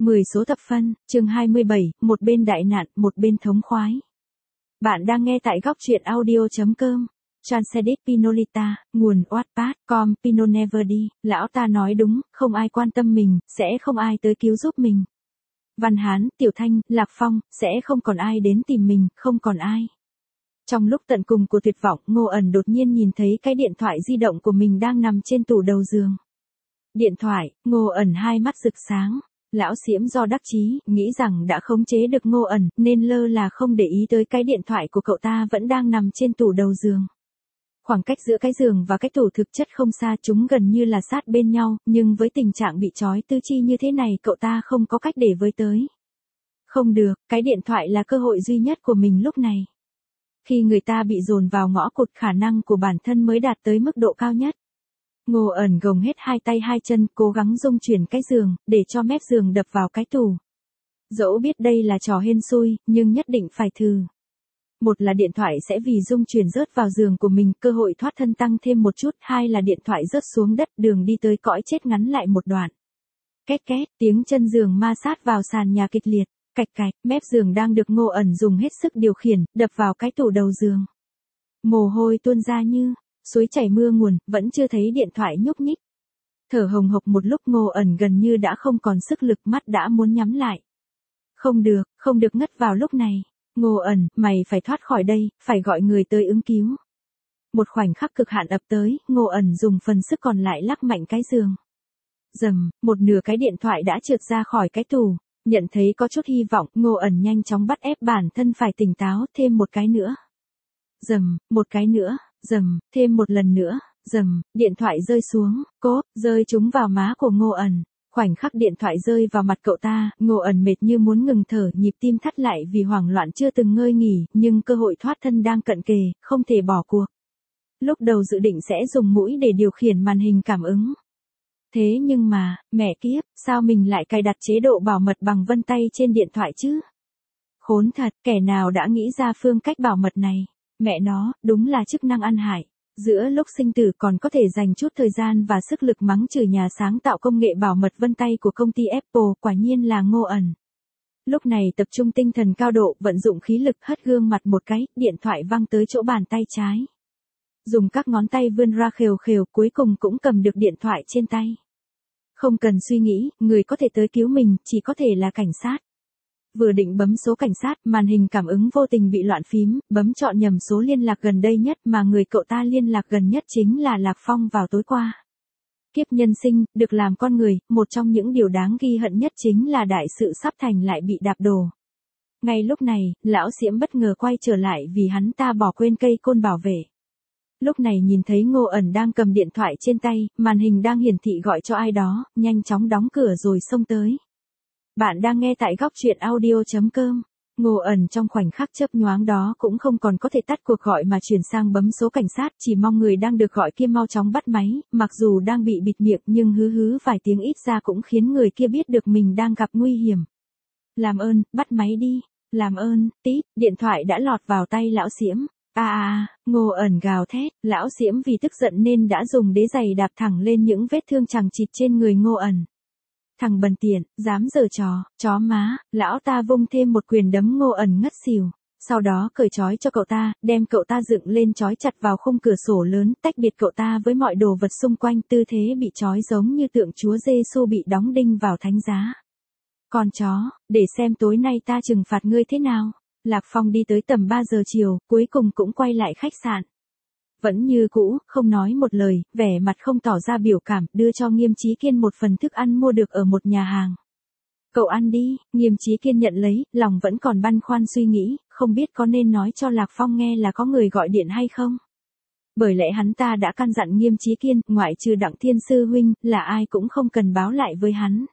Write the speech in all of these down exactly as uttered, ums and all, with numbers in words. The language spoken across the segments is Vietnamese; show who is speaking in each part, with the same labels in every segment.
Speaker 1: mười số thập phân, chương hai mươi bảy, một bên đại nạn, một bên thống khoái. Bạn đang nghe tại góc truyện audio chấm com. Transedit Pinolita, nguồn Wattpad, com, Pino Never đi, lão ta nói đúng, không ai quan tâm mình, sẽ không ai tới cứu giúp mình. Văn Hán, Tiểu Thanh, Lạc Phong, sẽ không còn ai đến tìm mình, không còn ai. Trong lúc tận cùng của tuyệt vọng, Ngô ẩn đột nhiên nhìn thấy cái điện thoại di động của mình đang nằm trên tủ đầu giường. Điện thoại, Ngô ẩn hai mắt rực sáng. Lão Xiễm do đắc chí, nghĩ rằng đã khống chế được Ngô ẩn, nên lơ là không để ý tới cái điện thoại của cậu ta vẫn đang nằm trên tủ đầu giường. Khoảng cách giữa cái giường và cái tủ thực chất không xa, chúng gần như là sát bên nhau, nhưng với tình trạng bị trói tư chi như thế này cậu ta không có cách để với tới. Không được, cái điện thoại là cơ hội duy nhất của mình lúc này. Khi người ta bị dồn vào ngõ cụt, khả năng của bản thân mới đạt tới mức độ cao nhất. Ngô ẩn gồng hết hai tay hai chân, cố gắng rung chuyển cái giường, để cho mép giường đập vào cái tủ. Dẫu biết đây là trò hên xui, nhưng nhất định phải thử. Một là điện thoại sẽ vì rung chuyển rớt vào giường của mình, cơ hội thoát thân tăng thêm một chút. Hai là điện thoại rớt xuống đất, đường đi tới cõi chết ngắn lại một đoạn. Két két, tiếng chân giường ma sát vào sàn nhà kịch liệt. Cạch cạch, mép giường đang được Ngô ẩn dùng hết sức điều khiển, đập vào cái tủ đầu giường. Mồ hôi tuôn ra như suối chảy mưa nguồn, vẫn chưa thấy điện thoại nhúc nhích. Thở hồng hộc một lúc, Ngô ẩn gần như đã không còn sức lực, mắt đã muốn nhắm lại. Không được, không được ngất vào lúc này. Ngô ẩn, mày phải thoát khỏi đây, phải gọi người tới ứng cứu. Một khoảnh khắc cực hạn ập tới, Ngô ẩn dùng phần sức còn lại lắc mạnh cái giường. Dầm, một nửa cái điện thoại đã trượt ra khỏi cái tủ. Nhận thấy có chút hy vọng, Ngô ẩn nhanh chóng bắt ép bản thân phải tỉnh táo, thêm một cái nữa. Dầm, một cái nữa, dầm, thêm một lần nữa, dầm, điện thoại rơi xuống, cốp, rơi trúng vào má của Ngô ẩn. Khoảnh khắc điện thoại rơi vào mặt cậu ta, Ngô ẩn mệt như muốn ngừng thở, nhịp tim thắt lại vì hoảng loạn chưa từng ngơi nghỉ, nhưng cơ hội thoát thân đang cận kề, không thể bỏ cuộc. Lúc đầu dự định sẽ dùng mũi để điều khiển màn hình cảm ứng. Thế nhưng mà, mẹ kiếp, sao mình lại cài đặt chế độ bảo mật bằng vân tay trên điện thoại chứ? Khốn thật, kẻ nào đã nghĩ ra phương cách bảo mật này? Mẹ nó, đúng là chức năng ăn hại. Giữa lúc sinh tử còn có thể dành chút thời gian và sức lực mắng chửi nhà sáng tạo công nghệ bảo mật vân tay của công ty Apple, quả nhiên là Ngô ẩn. Lúc này tập trung tinh thần cao độ, vận dụng khí lực, hất gương mặt một cái, điện thoại văng tới chỗ bàn tay trái. Dùng các ngón tay vươn ra khều khều, cuối cùng cũng cầm được điện thoại trên tay. Không cần suy nghĩ, người có thể tới cứu mình, chỉ có thể là cảnh sát. Vừa định bấm số cảnh sát, màn hình cảm ứng vô tình bị loạn phím, bấm chọn nhầm số liên lạc gần đây nhất mà người cậu ta liên lạc gần nhất chính là Lạc Phong vào tối qua. Kiếp nhân sinh, được làm con người, một trong những điều đáng ghi hận nhất chính là đại sự sắp thành lại bị đạp đổ. Ngay lúc này, lão Xiễm bất ngờ quay trở lại vì hắn ta bỏ quên cây côn bảo vệ. Lúc này nhìn thấy Ngô ẩn đang cầm điện thoại trên tay, màn hình đang hiển thị gọi cho ai đó, nhanh chóng đóng cửa rồi xông tới. Bạn đang nghe tại góc truyện audio chấm com. Ngô ẩn trong khoảnh khắc chớp nhoáng đó cũng không còn có thể tắt cuộc gọi mà chuyển sang bấm số cảnh sát, chỉ mong người đang được gọi kia mau chóng bắt máy, mặc dù đang bị bịt miệng nhưng hứ hứ vài tiếng ít ra cũng khiến người kia biết được mình đang gặp nguy hiểm. Làm ơn, bắt máy đi, làm ơn, tít, điện thoại đã lọt vào tay lão Xiễm. À à, Ngô ẩn gào thét, lão Xiễm vì tức giận nên đã dùng đế giày đạp thẳng lên những vết thương chằng chịt trên người Ngô ẩn. Thằng bần tiện, dám giở trò, chó má, lão ta vung thêm một quyền đấm Ngô ẩn ngất xỉu. Sau đó cởi trói cho cậu ta, đem cậu ta dựng lên trói chặt vào khung cửa sổ lớn, tách biệt cậu ta với mọi đồ vật xung quanh, tư thế bị trói giống như tượng Chúa Giêsu bị đóng đinh vào thánh giá. Con chó, để xem tối nay ta trừng phạt ngươi thế nào. Lạc Phong đi tới tầm ba giờ chiều, cuối cùng cũng quay lại khách sạn. Vẫn như cũ, không nói một lời, vẻ mặt không tỏ ra biểu cảm, đưa cho Nghiêm Chí Kiên một phần thức ăn mua được ở một nhà hàng. Cậu ăn đi, Nghiêm Chí Kiên nhận lấy, lòng vẫn còn băn khoăn suy nghĩ, không biết có nên nói cho Lạc Phong nghe là có người gọi điện hay không. Bởi lẽ hắn ta đã căn dặn Nghiêm Chí Kiên, ngoại trừ Đặng Thiên Sư huynh, là ai cũng không cần báo lại với hắn.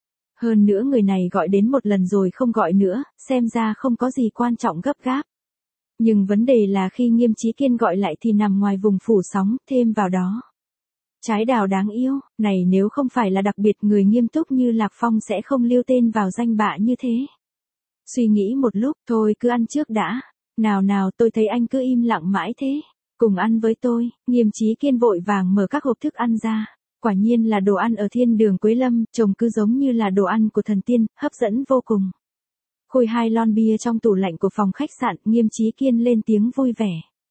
Speaker 1: Hơn nữa người này gọi đến một lần rồi không gọi nữa, xem ra không có gì quan trọng gấp gáp. Nhưng vấn đề là khi Nghiêm Chí Kiên gọi lại thì nằm ngoài vùng phủ sóng, thêm vào đó. Trái đào đáng yêu, này nếu không phải là đặc biệt người nghiêm túc như Lạc Phong sẽ không lưu tên vào danh bạ như thế. Suy nghĩ một lúc, thôi cứ ăn trước đã. Nào nào, tôi thấy anh cứ im lặng mãi thế. Cùng ăn với tôi, Nghiêm Chí Kiên vội vàng mở các hộp thức ăn ra. quả nhiên là đồ ăn ở thiên đường Quế Lâm, trông cứ giống như là đồ ăn của thần tiên, hấp dẫn vô cùng. Khui hai lon bia trong tủ lạnh của phòng khách sạn, Nghiêm Chí Kiên lên tiếng vui vẻ.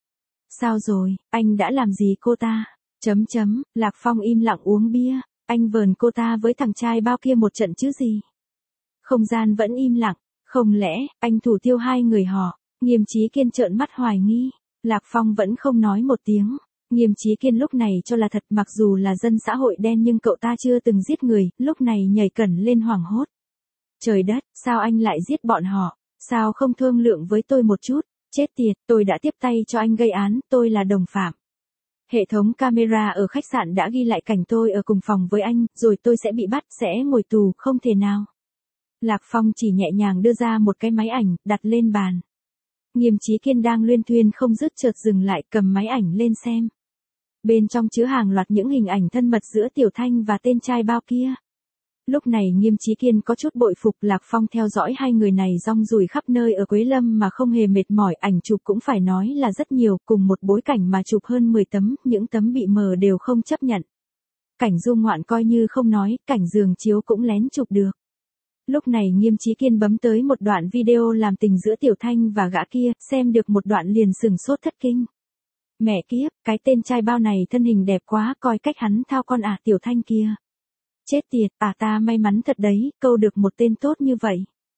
Speaker 1: Sao rồi, anh đã làm gì cô ta? Chấm chấm, Lạc Phong im lặng uống bia, anh vờn cô ta với thằng trai bao kia một trận chứ gì? Không gian vẫn im lặng, không lẽ, anh thủ tiêu hai người họ? Nghiêm Chí Kiên trợn mắt hoài nghi, Lạc Phong vẫn không nói một tiếng. Nghiêm Chí Kiên lúc này cho là thật, mặc dù là dân xã hội đen nhưng cậu ta chưa từng giết người, lúc này nhảy cẩn lên hoảng hốt. Trời đất, sao anh lại giết bọn họ? Sao không thương lượng với tôi một chút? Chết tiệt, tôi đã tiếp tay cho anh gây án, tôi là đồng phạm. Hệ thống camera ở khách sạn đã ghi lại cảnh tôi ở cùng phòng với anh, rồi tôi sẽ bị bắt, sẽ ngồi tù, không thể nào. Lạc Phong chỉ nhẹ nhàng đưa ra một cái máy ảnh, đặt lên bàn. Nghiêm Chí Kiên đang luyên thuyên không dứt chợt dừng lại, cầm máy ảnh lên xem. Bên trong chứa hàng loạt những hình ảnh thân mật giữa Tiểu Thanh và tên trai bao kia. Lúc này Nghiêm Chí Kiên có chút bội phục Lạc Phong theo dõi hai người này rong ruổi khắp nơi ở Quế Lâm mà không hề mệt mỏi, ảnh chụp cũng phải nói là rất nhiều, cùng một bối cảnh mà chụp hơn mười tấm, những tấm bị mờ đều không chấp nhận. Cảnh du ngoạn coi như không nói, cảnh giường chiếu cũng lén chụp được. Lúc này Nghiêm Chí Kiên bấm tới một đoạn video làm tình giữa Tiểu Thanh và gã kia, xem được một đoạn liền sừng sốt thất kinh. Mẹ kiếp, cái tên trai bao này thân hình đẹp quá, coi cách hắn thao con à Tiểu Thanh kia. Chết tiệt, à ta may mắn thật đấy, câu được một tên tốt như vậy.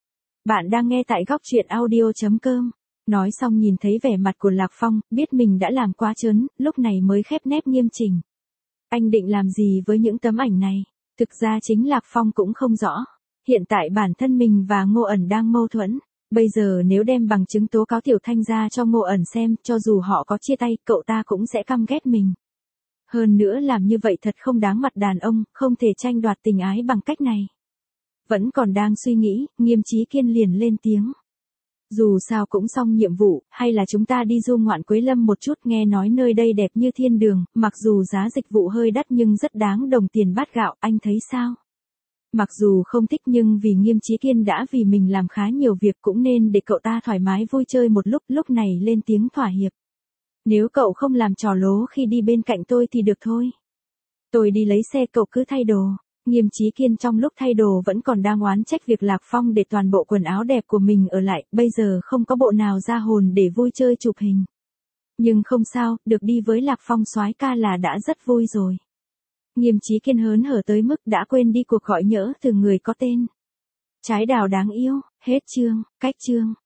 Speaker 1: Bạn đang nghe tại góc truyện audio chấm com. Nói xong nhìn thấy vẻ mặt của Lạc Phong, biết mình đã làm quá trớn, lúc này mới khép nép nghiêm chỉnh. Anh định làm gì với những tấm ảnh này? Thực ra chính Lạc Phong cũng không rõ. Hiện tại bản thân mình và Ngô Ẩn đang mâu thuẫn. Bây giờ nếu đem bằng chứng tố cáo Tiểu Thanh ra cho Ngô Ẩn xem, cho dù họ có chia tay, cậu ta cũng sẽ căm ghét mình. Hơn nữa làm như vậy thật không đáng mặt đàn ông, không thể tranh đoạt tình ái bằng cách này. Vẫn còn đang suy nghĩ, Nghiêm Chí Kiên liền lên tiếng. Dù sao cũng xong nhiệm vụ, hay là chúng ta đi du ngoạn Quế Lâm một chút, nghe nói nơi đây đẹp như thiên đường, mặc dù giá dịch vụ hơi đắt nhưng rất đáng đồng tiền bát gạo, anh thấy sao? Mặc dù không thích nhưng vì Nghiêm Chí Kiên đã vì mình làm khá nhiều việc cũng nên để cậu ta thoải mái vui chơi một lúc, lúc này lên tiếng thỏa hiệp. Nếu cậu không làm trò lố khi đi bên cạnh tôi thì được thôi. Tôi đi lấy xe, cậu cứ thay đồ. Nghiêm Chí Kiên trong lúc thay đồ vẫn còn đang oán trách việc Lạc Phong để toàn bộ quần áo đẹp của mình ở lại, bây giờ không có bộ nào ra hồn để vui chơi chụp hình. Nhưng không sao, được đi với Lạc Phong soái ca là đã rất vui rồi. Nghiêm Chí Kiên hớn hở tới mức đã quên đi cuộc gọi nhỡ từ người có tên. Trái đào đáng yêu, hết chương, cách chương.